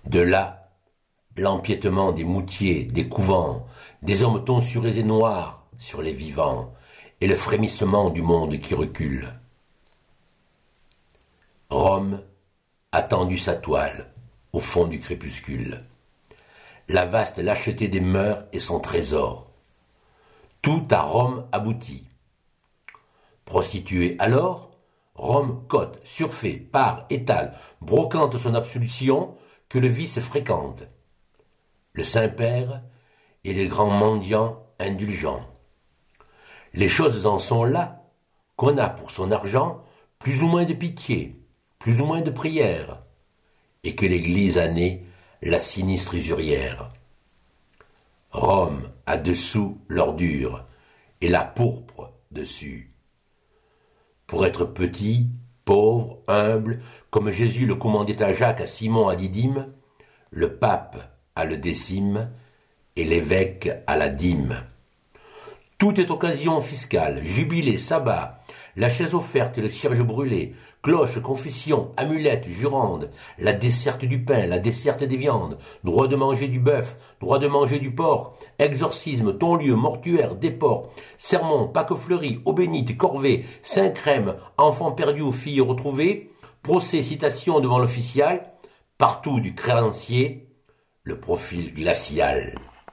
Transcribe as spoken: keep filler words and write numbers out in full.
De là, l'empiètement des moutiers, des couvents, des hommes tonsurés et noirs sur les vivants, et le frémissement du monde qui recule. Rome a tendu sa toile au fond du crépuscule. La vaste lâcheté des mœurs est son trésor. Tout à Rome aboutit. Prostituée alors, Rome cote, surfait, part, étale, brocante son absolution que le vice fréquente. Le Saint-Père et les grands mendiants indulgents. Les choses en sont là, qu'on a pour son argent plus ou moins de pitié, plus ou moins de prière, et que l'Église a né la sinistre usurière. Rome a dessous l'ordure, et la pourpre dessus. Pour être petit, pauvre, humble, comme Jésus le commandait à Jacques, à Simon, à Didyme, le pape a le décime, et l'évêque a la dîme. Tout est occasion fiscale, jubilé, sabbat, la chaise offerte et le cierge brûlé, cloche, confession, amulette, jurande, la desserte du pain, la desserte des viandes, droit de manger du bœuf, droit de manger du porc, exorcisme, ton-lieu, mortuaire, déport, sermon, Pâques fleuries, eau bénite, corvée, saint crème, enfants perdus ou filles retrouvées, procès, citation devant l'official, partout du créancier, le profil glacial.